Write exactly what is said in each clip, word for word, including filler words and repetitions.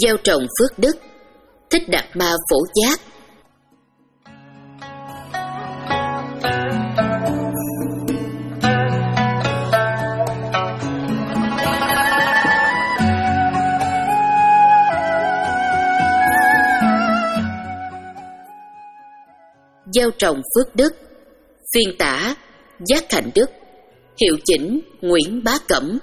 gieo trồng phước đức. Thích Đạt Ma Phổ Giác. Gieo trồng phước đức. Phiên tả Giác Hạnh Đức. Hiệu chỉnh Nguyễn Bá Cẩm.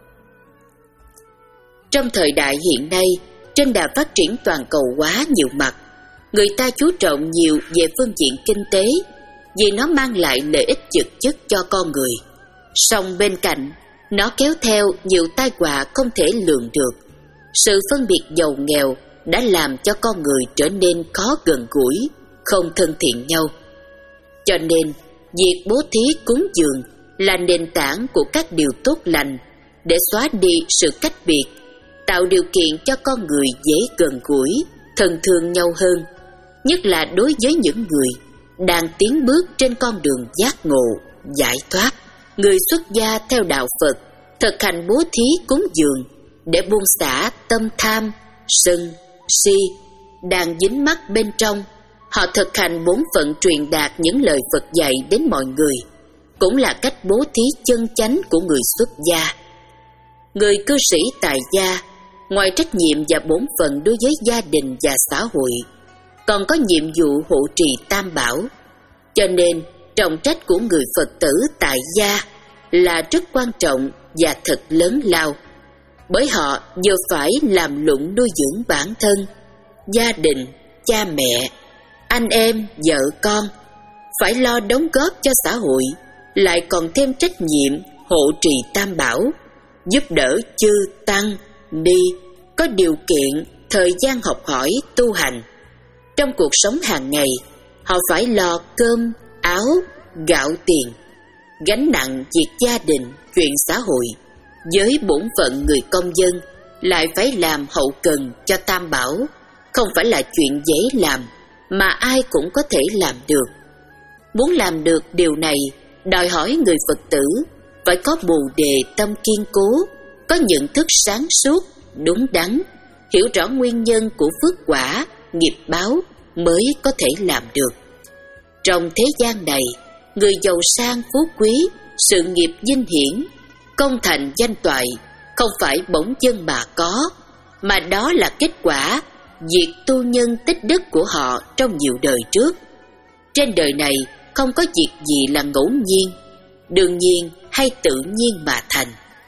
Trong thời đại hiện nay, trên đà phát triển toàn cầu hóa nhiều mặt, người ta chú trọng nhiều về phương diện kinh tế vì nó mang lại lợi ích thực chất cho con người. Song bên cạnh, nó kéo theo nhiều tai họa không thể lường được. Sự phân biệt giàu nghèo đã làm cho con người trở nên khó gần gũi, không thân thiện nhau. Cho nên, việc bố thí cúng dường là nền tảng của các điều tốt lành để xóa đi sự cách biệt, tạo điều kiện cho con người dễ gần gũi, thân thương nhau hơn, nhất là đối với những người đang tiến bước trên con đường giác ngộ, giải thoát. Người xuất gia theo đạo Phật thực hành bố thí cúng dường để buông xả tâm tham, sân, si đang dính mắc bên trong. Họ thực hành bổn phận truyền đạt những lời Phật dạy đến mọi người, cũng là cách bố thí chân chánh của người xuất gia. Người cư sĩ tại gia, ngoài trách nhiệm và bổn phận đối với gia đình và xã hội, còn có nhiệm vụ hộ trì tam bảo. Cho nên, trọng trách của người Phật tử tại gia là rất quan trọng và thật lớn lao. Bởi họ vừa phải làm lụng nuôi dưỡng bản thân, gia đình, cha mẹ, anh em, vợ con, phải lo đóng góp cho xã hội, lại còn thêm trách nhiệm hộ trì tam bảo, giúp đỡ chư tăng, ni có điều kiện thời gian học hỏi tu hành. Trong cuộc sống hàng ngày, họ phải lo cơm, áo, gạo tiền, gánh nặng việc gia đình, chuyện xã hội. Với bổn phận người công dân, lại phải làm hậu cần cho tam bảo, không phải là chuyện dễ làm mà ai cũng có thể làm được. Muốn làm được điều này, đòi hỏi người Phật tử phải có bồ đề tâm kiên cố, có nhận thức sáng suốt, đúng đắn, hiểu rõ nguyên nhân của phước quả, nghiệp báo mới có thể làm được. Trong thế gian này, người giàu sang phú quý, sự nghiệp vinh hiển, công thành danh toại không phải bỗng dưng mà có, mà đó là kết quả việc tu nhân tích đức của họ trong nhiều đời trước. Trên đời này không có việc gì là ngẫu nhiên, đương nhiên hay tự nhiên mà thành.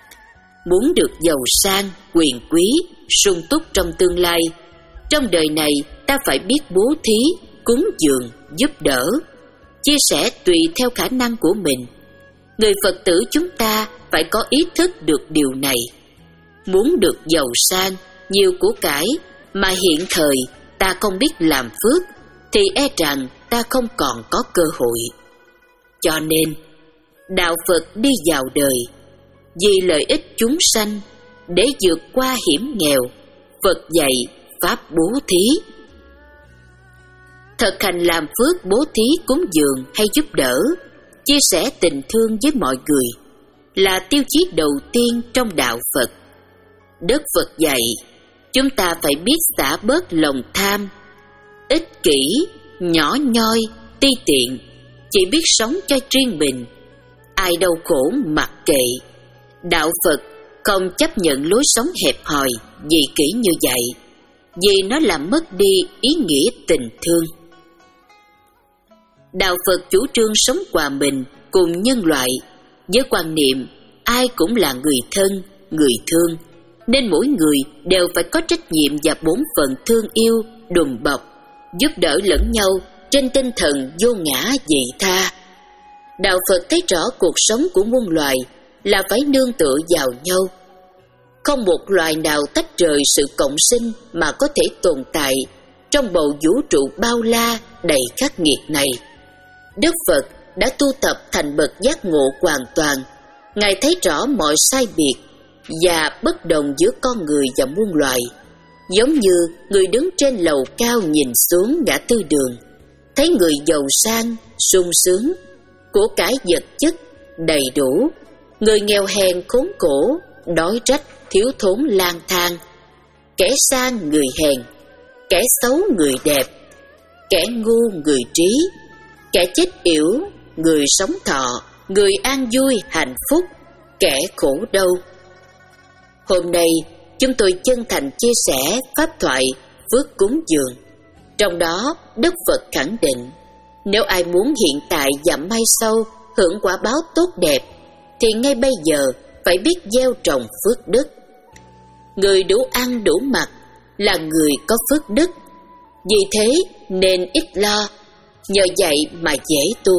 Muốn được giàu sang, quyền quý, sung túc trong tương lai, trong đời này ta phải biết bố thí, cúng dường, giúp đỡ, chia sẻ tùy theo khả năng của mình. Người Phật tử chúng ta phải có ý thức được điều này. Muốn được giàu sang, nhiều của cải mà hiện thời ta không biết làm phước, thì e rằng ta không còn có cơ hội. Cho nên, đạo Phật đi vào đời vì lợi ích chúng sanh, để vượt qua hiểm nghèo. Phật dạy pháp bố thí. Thực hành làm phước bố thí cúng dường hay giúp đỡ, chia sẻ tình thương với mọi người là tiêu chí đầu tiên trong đạo Phật. Đức Phật dạy chúng ta phải biết xả bớt lòng tham, ích kỷ, nhỏ nhoi, ti tiện, chỉ biết sống cho riêng mình, ai đau khổ mặc kệ. Đạo Phật không chấp nhận lối sống hẹp hòi, dị kỷ như vậy, vì nó làm mất đi ý nghĩa tình thương. Đạo Phật chủ trương sống hòa bình cùng nhân loại, với quan niệm ai cũng là người thân, người thương, nên mỗi người đều phải có trách nhiệm và bổn phận thương yêu, đùm bọc, giúp đỡ lẫn nhau trên tinh thần vô ngã vị tha. Đạo Phật thấy rõ cuộc sống của muôn loài là phải nương tựa vào nhau. Không một loài nào tách rời sự cộng sinh mà có thể tồn tại trong bầu vũ trụ bao la đầy khắc nghiệt này. Đức Phật đã tu tập thành bậc giác ngộ hoàn toàn. Ngài thấy rõ mọi sai biệt và bất đồng giữa con người và muôn loài, giống như người đứng trên lầu cao nhìn xuống ngã tư đường, thấy người giàu sang, sung sướng, của cải vật chất đầy đủ, người nghèo hèn khốn khổ, đói rách, thiếu thốn lang thang. kẻ sang người hèn, kẻ xấu người đẹp, kẻ ngu người trí, kẻ chết yểu người sống thọ, người an vui hạnh phúc, kẻ khổ đau. Hôm nay chúng tôi chân thành chia sẻ pháp thoại phước cúng dường. Trong đó Đức Phật khẳng định, nếu ai muốn hiện tại và mai sau hưởng quả báo tốt đẹp, thì ngay bây giờ phải biết gieo trồng phước đức. Người đủ ăn đủ mặc là người có phước đức. Vì thế nên ít lo, nhờ vậy mà dễ tu.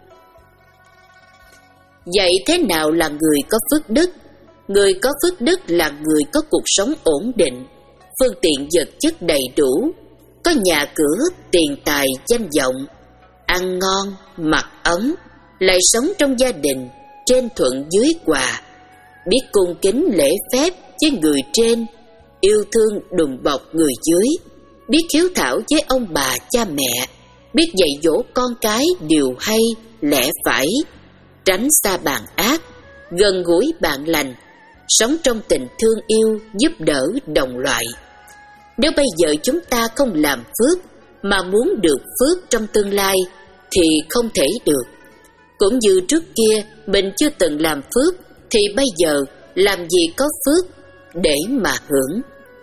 Vậy thế nào là người có phước đức? Người có phước đức là người có cuộc sống ổn định, phương tiện vật chất đầy đủ, có nhà cửa, tiền tài, danh vọng, ăn ngon, mặc ấm, lại sống trong gia đình trên thuận dưới hòa, biết cung kính lễ phép với người trên, yêu thương đùm bọc người dưới, biết hiếu thảo với ông bà cha mẹ, biết dạy dỗ con cái điều hay, lẽ phải, tránh xa bạn ác, gần gũi bạn lành, sống trong tình thương yêu, giúp đỡ đồng loại. Nếu bây giờ chúng ta không làm phước mà muốn được phước trong tương lai thì không thể được. Cũng như trước kia mình chưa từng làm phước thì bây giờ làm gì có phước để mà hưởng.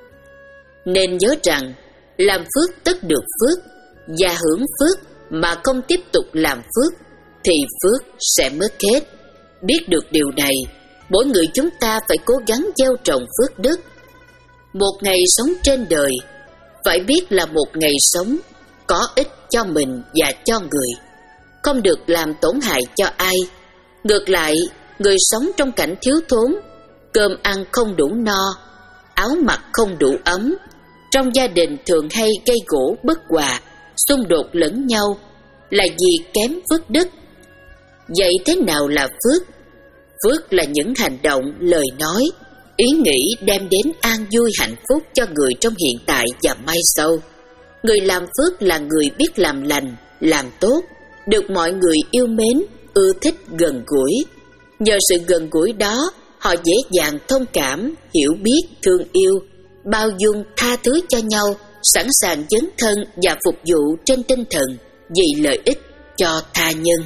Nên nhớ rằng làm phước tất được phước, và hưởng phước mà không tiếp tục làm phước thì phước sẽ mất hết. Biết được điều này, mỗi người chúng ta phải cố gắng gieo trồng phước đức. Một ngày sống trên đời phải biết là một ngày sống có ích cho mình và cho người, không được làm tổn hại cho ai. Ngược lại, người sống trong cảnh thiếu thốn, cơm ăn không đủ no, áo mặc không đủ ấm, trong gia đình thường hay gây gổ bất hòa, xung đột lẫn nhau, là vì kém phước đức. Vậy thế nào là phước? Phước là những hành động, lời nói, ý nghĩ đem đến an vui hạnh phúc cho người trong hiện tại và mai sau. Người làm phước là người biết làm lành, làm tốt, được mọi người yêu mến, ưa thích, gần gũi. Nhờ sự gần gũi đó, họ dễ dàng thông cảm, hiểu biết, thương yêu, bao dung, tha thứ cho nhau, sẵn sàng dấn thân và phục vụ trên tinh thần vì lợi ích cho tha nhân.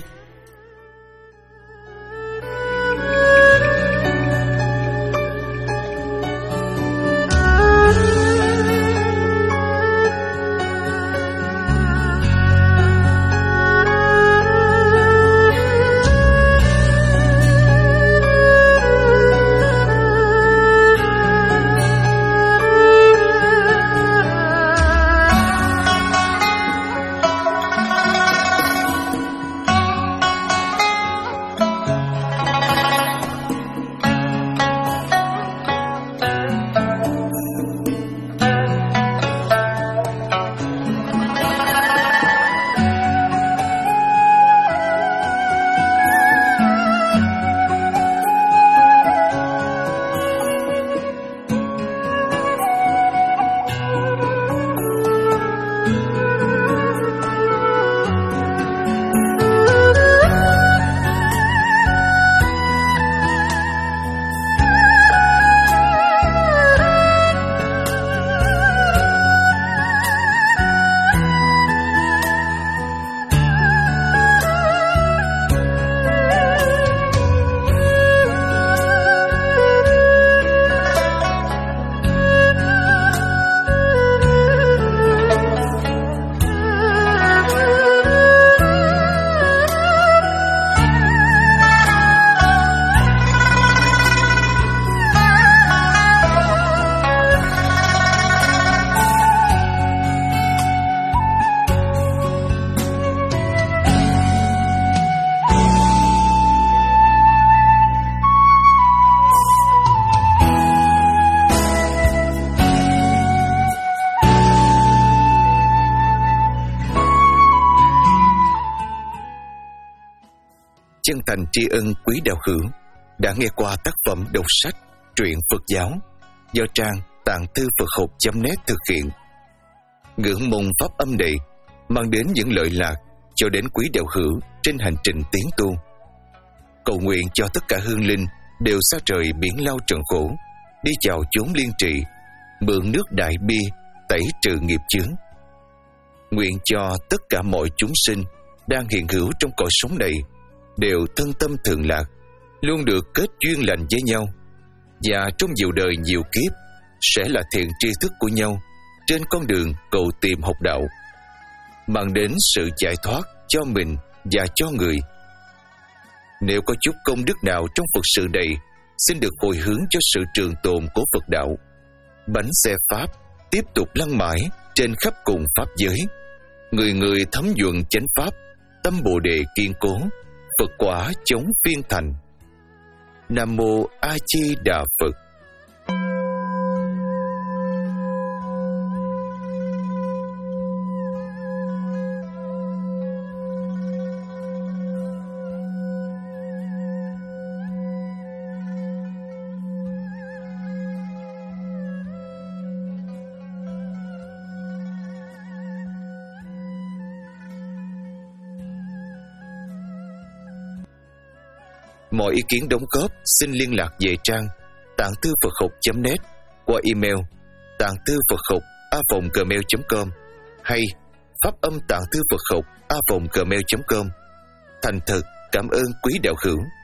Chân thành tri ân quý đạo hữu đã nghe qua tác phẩm đọc sách truyện Phật giáo do trang tạng thư Phật học chấm net thực hiện. Ngưỡng mong pháp âm này mang đến những lợi lạc cho đến quý đạo hữu trên hành trình tiến tu. Cầu nguyện cho tất cả hương linh đều xa trời biển lao trần khổ, đi vào chốn liên trị, mượn nước đại bi tẩy trừ nghiệp chướng. Nguyện cho tất cả mọi chúng sinh đang hiện hữu trong cõi sống này đều thân tâm thường lạc, luôn được kết duyên lành với nhau, và trong nhiều đời nhiều kiếp sẽ là thiện tri thức của nhau trên con đường cầu tìm học đạo, mang đến sự giải thoát cho mình và cho người. Nếu có chút công đức nào trong Phật sự này, xin được hồi hướng cho sự trường tồn của Phật đạo. Bánh xe Pháp tiếp tục lăn mãi trên khắp cùng Pháp giới. Người người thấm nhuận chánh Pháp, tâm Bồ Đề kiên cố, Phật quả chống phiên thành. Nam Mô A Di Đà Phật. Mọi ý kiến đóng góp xin liên lạc về trang tạng thư Phật học chấm net qua email tạng thư Phật học a vòng gmail chấm com hay pháp âm tạng thư Phật học a vòng gmail chấm com. Thành thật cảm ơn quý đạo hữu.